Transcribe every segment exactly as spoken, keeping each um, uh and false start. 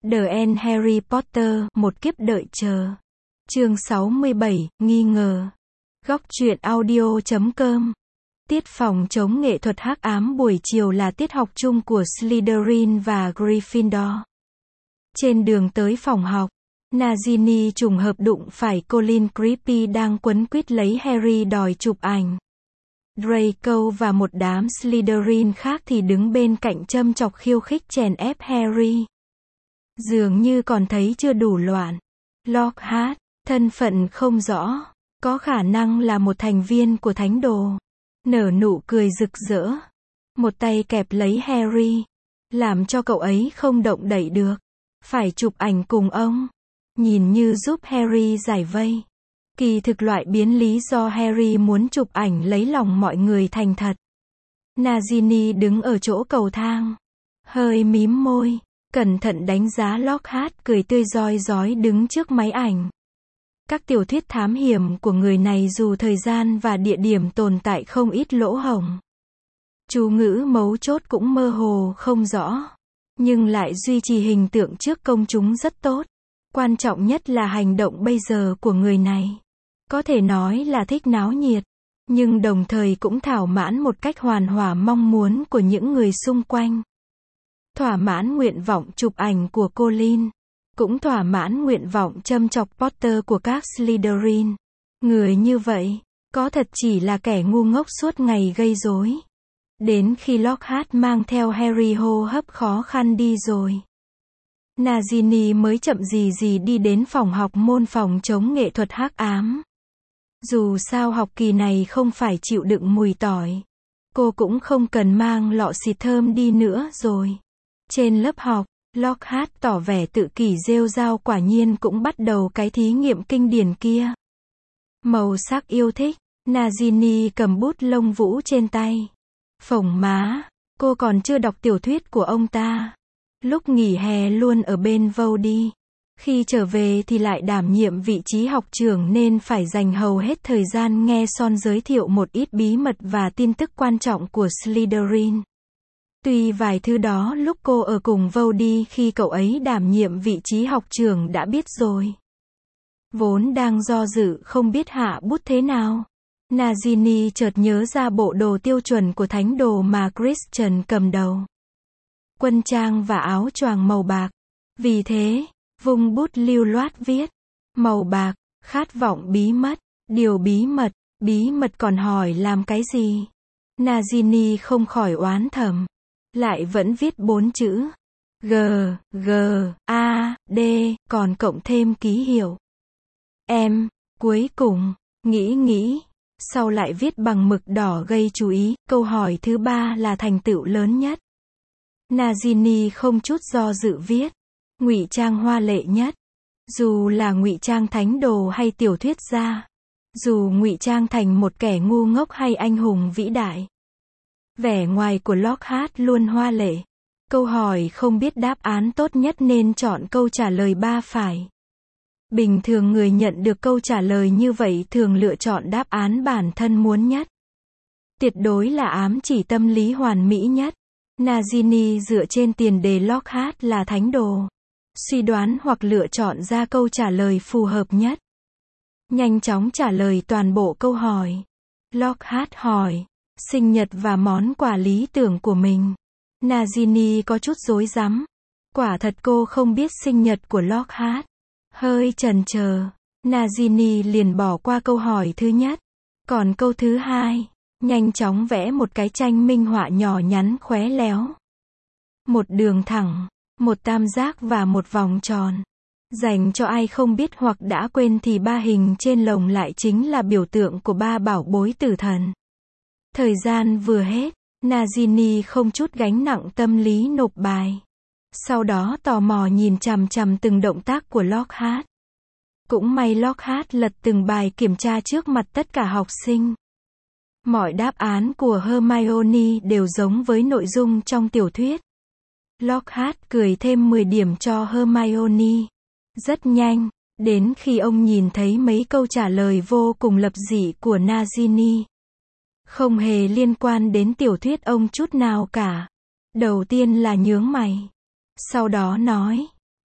The End Harry Potter, một kiếp đợi chờ. Chương sáu mươi bảy, nghi ngờ. Góc truyện audio chấm com. Tiết phòng chống nghệ thuật hắc ám buổi chiều là tiết học chung của Slytherin và Gryffindor. Trên đường tới phòng học, Nagini trùng hợp đụng phải Colin Creepy đang quấn quýt lấy Harry đòi chụp ảnh. Draco và một đám Slytherin khác thì đứng bên cạnh châm chọc khiêu khích chèn ép Harry. Dường như còn thấy chưa đủ loạn. Lockhart, thân phận không rõ, có khả năng là một thành viên của thánh đồ, nở nụ cười rực rỡ, một tay kẹp lấy Harry, làm cho cậu ấy không động đậy được, phải chụp ảnh cùng ông, nhìn như giúp Harry giải vây. Kỳ thực loại biến lý do Harry muốn chụp ảnh lấy lòng mọi người thành thật. Nagini đứng ở chỗ cầu thang, hơi mím môi, cẩn thận đánh giá Lockhart cười tươi rói rói đứng trước máy ảnh. Các tiểu thuyết thám hiểm của người này dù thời gian và địa điểm tồn tại không ít lỗ hổng. Chú ngữ mấu chốt cũng mơ hồ không rõ, nhưng lại duy trì hình tượng trước công chúng rất tốt. Quan trọng nhất là hành động bây giờ của người này. Có thể nói là thích náo nhiệt, nhưng đồng thời cũng thỏa mãn một cách hoàn hảo mong muốn của những người xung quanh. Thỏa mãn nguyện vọng chụp ảnh của Colin, cũng thỏa mãn nguyện vọng châm chọc Potter của các Slytherin. Người như vậy, có thật chỉ là kẻ ngu ngốc suốt ngày gây rối. Đến khi Lockhart mang theo Harry hô hấp khó khăn đi rồi, Nagini mới chậm gì gì đi đến phòng học môn phòng chống nghệ thuật hắc ám. Dù sao học kỳ này không phải chịu đựng mùi tỏi, cô cũng không cần mang lọ xịt thơm đi nữa rồi. Trên lớp học, Lockhart tỏ vẻ tự kỷ rêu rao quả nhiên cũng bắt đầu cái thí nghiệm kinh điển kia. Màu sắc yêu thích, Nagini cầm bút lông vũ trên tay. Phồng má, cô còn chưa đọc tiểu thuyết của ông ta. Lúc nghỉ hè luôn ở bên Voody. Khi trở về thì lại đảm nhiệm vị trí học trưởng nên phải dành hầu hết thời gian nghe Son giới thiệu một ít bí mật và tin tức quan trọng của Slytherin. Tuy vài thứ đó lúc cô ở cùng Voody khi cậu ấy đảm nhiệm vị trí học trưởng đã biết rồi. Vốn đang do dự không biết hạ bút thế nào, Nagini chợt nhớ ra bộ đồ tiêu chuẩn của thánh đồ mà Christian cầm đầu. Quân trang và áo choàng màu bạc. Vì thế, vung bút lưu loát viết. Màu bạc, khát vọng bí mật, điều bí mật, bí mật còn hỏi làm cái gì? Nagini không khỏi oán thầm. Lại vẫn viết bốn chữ. G, G, A, D, còn cộng thêm ký hiệu. Em, cuối cùng, nghĩ nghĩ, sau lại viết bằng mực đỏ gây chú ý, câu hỏi thứ ba là thành tựu lớn nhất. Nagini không chút do dự viết. Ngụy trang hoa lệ nhất. Dù là ngụy trang thánh đồ hay tiểu thuyết gia. Dù ngụy trang thành một kẻ ngu ngốc hay anh hùng vĩ đại. Vẻ ngoài của Lockhart luôn hoa lệ. Câu hỏi không biết đáp án tốt nhất nên chọn câu trả lời ba phải. Bình thường người nhận được câu trả lời như vậy thường lựa chọn đáp án bản thân muốn nhất. Tuyệt đối là ám chỉ tâm lý hoàn mỹ nhất. Nagini dựa trên tiền đề Lockhart là thánh đồ, suy đoán hoặc lựa chọn ra câu trả lời phù hợp nhất. Nhanh chóng trả lời toàn bộ câu hỏi. Lockhart hỏi sinh nhật và món quà lý tưởng của mình. Nagini có chút rối rắm. Quả thật cô không biết sinh nhật của Lockhart. Hơi chần chờ, Nagini liền bỏ qua câu hỏi thứ nhất. Còn câu thứ hai, nhanh chóng vẽ một cái tranh minh họa nhỏ nhắn khéo léo. Một đường thẳng, một tam giác và một vòng tròn. Dành cho ai không biết hoặc đã quên thì ba hình trên lồng lại chính là biểu tượng của ba bảo bối tử thần. Thời gian vừa hết, Nagini không chút gánh nặng tâm lý nộp bài. Sau đó tò mò nhìn chằm chằm từng động tác của Lockhart. Cũng may Lockhart lật từng bài kiểm tra trước mặt tất cả học sinh. Mọi đáp án của Hermione đều giống với nội dung trong tiểu thuyết. Lockhart cười thêm mười điểm cho Hermione. Rất nhanh, đến khi ông nhìn thấy mấy câu trả lời vô cùng lập dị của Nagini. Không hề liên quan đến tiểu thuyết ông chút nào cả. Đầu tiên là nhướng mày. Sau đó nói,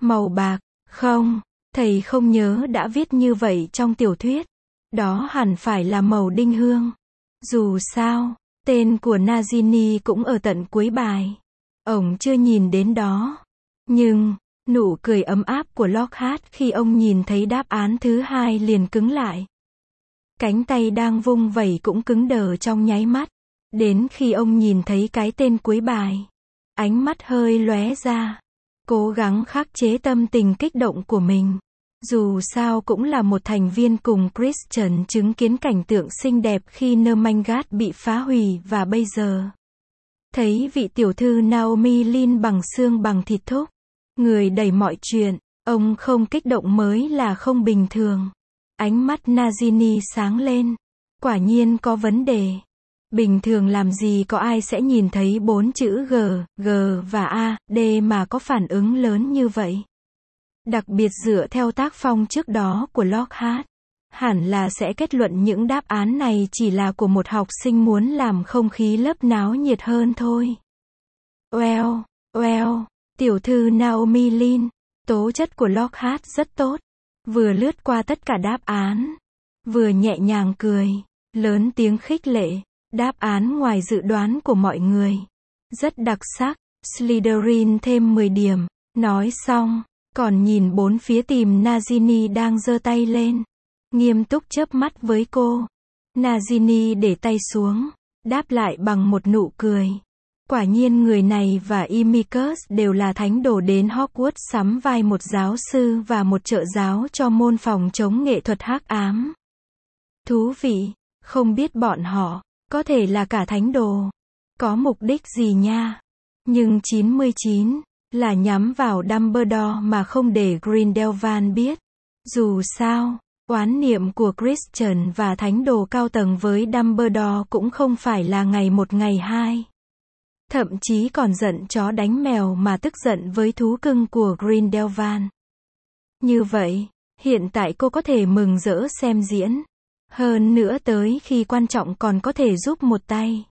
Màu bạc, không, thầy không nhớ đã viết như vậy trong tiểu thuyết. Đó hẳn phải là màu đinh hương. Dù sao, tên của Nagini cũng ở tận cuối bài. Ông chưa nhìn đến đó. Nhưng, nụ cười ấm áp của Lockhart khi ông nhìn thấy đáp án thứ hai liền cứng lại. Cánh tay đang vung vẩy cũng cứng đờ trong nháy mắt. Đến khi ông nhìn thấy cái tên cuối bài, ánh mắt hơi lóe ra. Cố gắng khắc chế tâm tình kích động của mình. Dù sao cũng là một thành viên cùng Christian chứng kiến cảnh tượng xinh đẹp khi Nermangat bị phá hủy và bây giờ thấy vị tiểu thư Naomi Lin bằng xương bằng thịt thúc, người đẩy mọi chuyện, ông không kích động mới là không bình thường. Ánh mắt Nagini sáng lên. Quả nhiên có vấn đề. Bình thường làm gì có ai sẽ nhìn thấy bốn chữ G, G và A, D mà có phản ứng lớn như vậy. Đặc biệt dựa theo tác phong trước đó của Lockhart, hẳn là sẽ kết luận những đáp án này chỉ là của một học sinh muốn làm không khí lớp náo nhiệt hơn thôi. Well, well, tiểu thư Naomi Lin, tố chất của Lockhart rất tốt. Vừa lướt qua tất cả đáp án, vừa nhẹ nhàng cười, lớn tiếng khích lệ. Đáp án ngoài dự đoán của mọi người. Rất đặc sắc. Slytherin thêm mười điểm. Nói xong, còn nhìn bốn phía tìm Nagini đang giơ tay lên. Nghiêm túc chớp mắt với cô. Nagini để tay xuống, đáp lại bằng một nụ cười. Quả nhiên người này và Amicus đều là thánh đồ đến Hogwarts sắm vai một giáo sư và một trợ giáo cho môn phòng chống nghệ thuật hắc ám. Thú vị, không biết bọn họ có thể là cả thánh đồ. Có mục đích gì nha? Nhưng chín mươi chín là nhắm vào Dumbledore mà không để Grindelwald biết. Dù sao, oán niệm của Christian và thánh đồ cao tầng với Dumbledore cũng không phải là ngày một ngày hai. Thậm chí còn giận chó đánh mèo mà tức giận với thú cưng của Grindelwald. Như vậy, hiện tại cô có thể mừng rỡ xem diễn. Hơn nữa tới khi quan trọng còn có thể giúp một tay.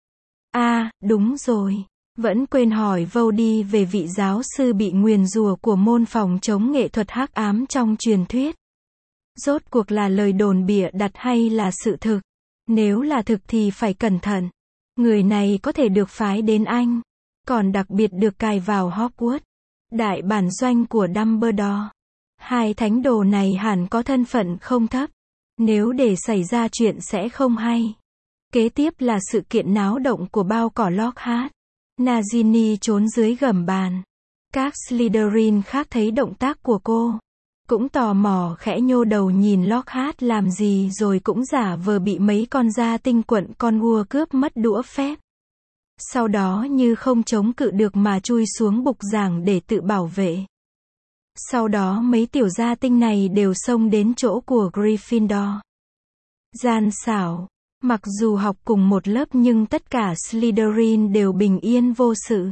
À, đúng rồi. Vẫn quên hỏi Vody về vị giáo sư bị nguyền rủa của môn phòng chống nghệ thuật hắc ám trong truyền thuyết. Rốt cuộc là lời đồn bịa đặt hay là sự thực? Nếu là thực thì phải cẩn thận. Người này có thể được phái đến Anh, còn đặc biệt được cài vào Hogwarts, đại bản doanh của Dumbledore. Hai thánh đồ này hẳn có thân phận không thấp. Nếu để xảy ra chuyện sẽ không hay. Kế tiếp là sự kiện náo động của bao cỏ Lockhart. Nagini trốn dưới gầm bàn. Các Slytherin khác thấy động tác của cô, cũng tò mò khẽ nhô đầu nhìn Lockhart làm gì rồi cũng giả vờ bị mấy con gia tinh quận con vua cướp mất đũa phép. Sau đó như không chống cự được mà chui xuống bục giảng để tự bảo vệ. Sau đó mấy tiểu gia tinh này đều xông đến chỗ của Gryffindor. Gian xảo. Mặc dù học cùng một lớp nhưng tất cả Slytherin đều bình yên vô sự.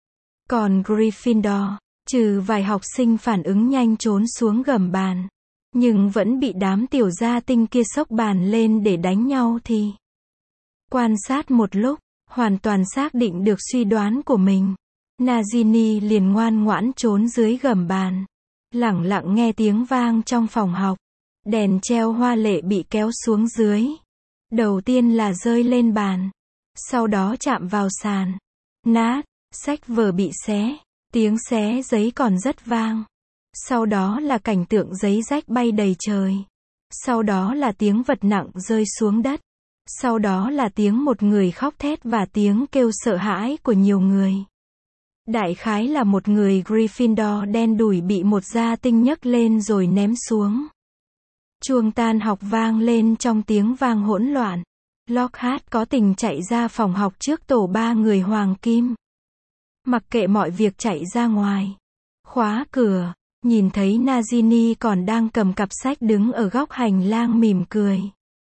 Còn Gryffindor, trừ vài học sinh phản ứng nhanh trốn xuống gầm bàn, nhưng vẫn bị đám tiểu gia tinh kia xốc bàn lên để đánh nhau thì. Quan sát một lúc, hoàn toàn xác định được suy đoán của mình. Nagini liền ngoan ngoãn trốn dưới gầm bàn. Lẳng lặng nghe tiếng vang trong phòng học. Đèn treo hoa lệ bị kéo xuống dưới. Đầu tiên là rơi lên bàn. Sau đó chạm vào sàn. Nát, sách vở bị xé. Tiếng xé giấy còn rất vang. Sau đó là cảnh tượng giấy rách bay đầy trời. Sau đó là tiếng vật nặng rơi xuống đất. Sau đó là tiếng một người khóc thét và tiếng kêu sợ hãi của nhiều người. Đại khái là một người Gryffindor đen đủi bị một gia tinh nhấc lên rồi ném xuống. Chuông tan học vang lên trong tiếng vang hỗn loạn. Lockhart có tình chạy ra phòng học trước tổ ba người hoàng kim. Mặc kệ mọi việc chạy ra ngoài. Khóa cửa, nhìn thấy Nagini còn đang cầm cặp sách đứng ở góc hành lang mỉm cười.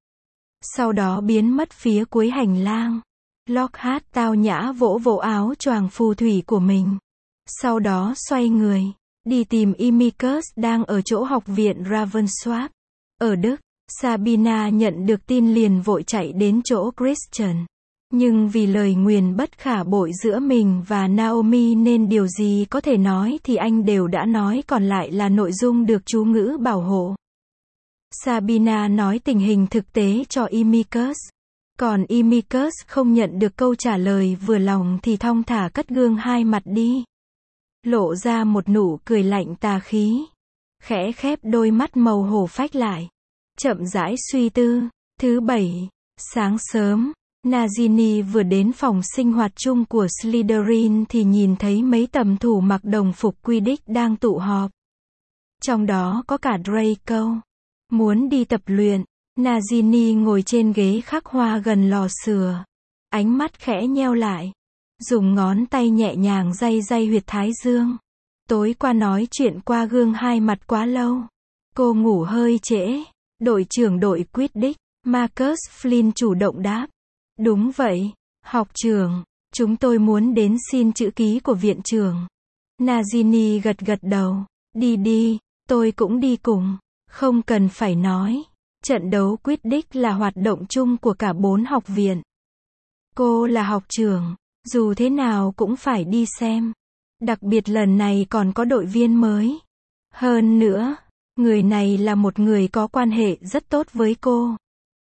Sau đó biến mất phía cuối hành lang. Lockhart tao nhã vỗ vỗ áo choàng phù thủy của mình. Sau đó xoay người, đi tìm Amicus đang ở chỗ học viện Ravensworth. Ở Đức, Sabina nhận được tin liền vội chạy đến chỗ Christian. Nhưng vì lời nguyền bất khả bội giữa mình và Naomi nên điều gì có thể nói thì anh đều đã nói, còn lại là nội dung được chú ngữ bảo hộ. Sabina nói tình hình thực tế cho Amicus. Còn Amicus không nhận được câu trả lời vừa lòng thì thong thả cất gương hai mặt đi. Lộ ra một nụ cười lạnh tà khí. Khẽ khép đôi mắt màu hổ phách lại. Chậm rãi suy tư. Thứ bảy, sáng sớm, Nagini vừa đến phòng sinh hoạt chung của Slytherin thì nhìn thấy mấy tầm thủ mặc đồng phục Quidditch đang tụ họp. Trong đó có cả Draco. Muốn đi tập luyện, Nagini ngồi trên ghế khắc hoa gần lò sưởi. Ánh mắt khẽ nheo lại. Dùng ngón tay nhẹ nhàng day day huyệt thái dương. Tối qua nói chuyện qua gương hai mặt quá lâu. Cô ngủ hơi trễ. Đội trưởng đội Quidditch, Marcus Flynn chủ động đáp. Đúng vậy, học trưởng, chúng tôi muốn đến xin chữ ký của viện trưởng. Nagini gật gật đầu. Đi đi, tôi cũng đi cùng. Không cần phải nói. Trận đấu Quidditch là hoạt động chung của cả bốn học viện. Cô là học trưởng, dù thế nào cũng phải đi xem. Đặc biệt lần này còn có đội viên mới. Hơn nữa, người này là một người có quan hệ rất tốt với cô.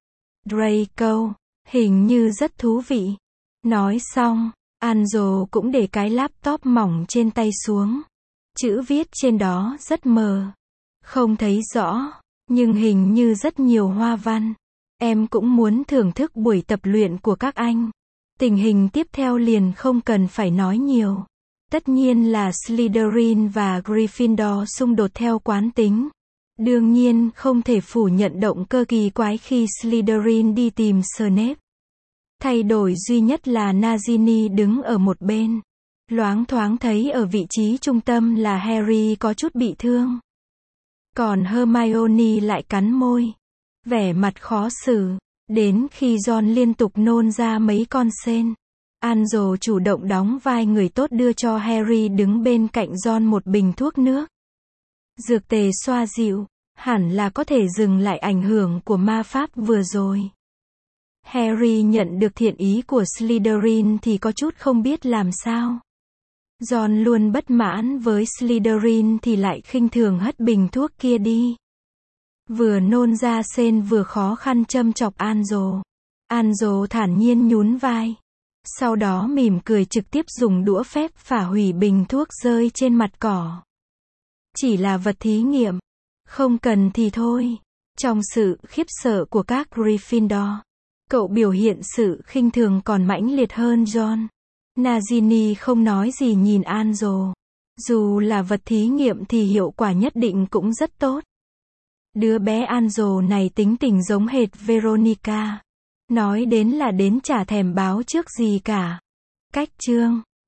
Draco, hình như rất thú vị. Nói xong, Anjo cũng để cái laptop mỏng trên tay xuống. Chữ viết trên đó rất mờ. Không thấy rõ, nhưng hình như rất nhiều hoa văn. Em cũng muốn thưởng thức buổi tập luyện của các anh. Tình hình tiếp theo liền không cần phải nói nhiều. Tất nhiên là Slytherin và Gryffindor xung đột theo quán tính. Đương nhiên không thể phủ nhận động cơ kỳ quái khi Slytherin đi tìm Snape. Thay đổi duy nhất là Nagini đứng ở một bên. Loáng thoáng thấy ở vị trí trung tâm là Harry có chút bị thương. Còn Hermione lại cắn môi. Vẻ mặt khó xử. Đến khi Ron liên tục nôn ra mấy con sên. Anjo chủ động đóng vai người tốt đưa cho Harry đứng bên cạnh Ron một bình thuốc nước. Dược tề xoa dịu, hẳn là có thể dừng lại ảnh hưởng của ma pháp vừa rồi. Harry nhận được thiện ý của Slytherin thì có chút không biết làm sao. Ron luôn bất mãn với Slytherin thì lại khinh thường hất bình thuốc kia đi. Vừa nôn ra sên vừa khó khăn châm chọc Anjo. Anjo thản nhiên nhún vai. Sau đó mỉm cười trực tiếp dùng đũa phép phả hủy bình thuốc rơi trên mặt cỏ. Chỉ là vật thí nghiệm. Không cần thì thôi. Trong sự khiếp sợ của các Gryffindor, cậu biểu hiện sự khinh thường còn mãnh liệt hơn John. Nagini không nói gì nhìn Anjo. Dù là vật thí nghiệm thì hiệu quả nhất định cũng rất tốt. Đứa bé Anjo này tính tình giống hệt Veronica. Nói đến là đến chả thèm báo trước gì cả. Cách chương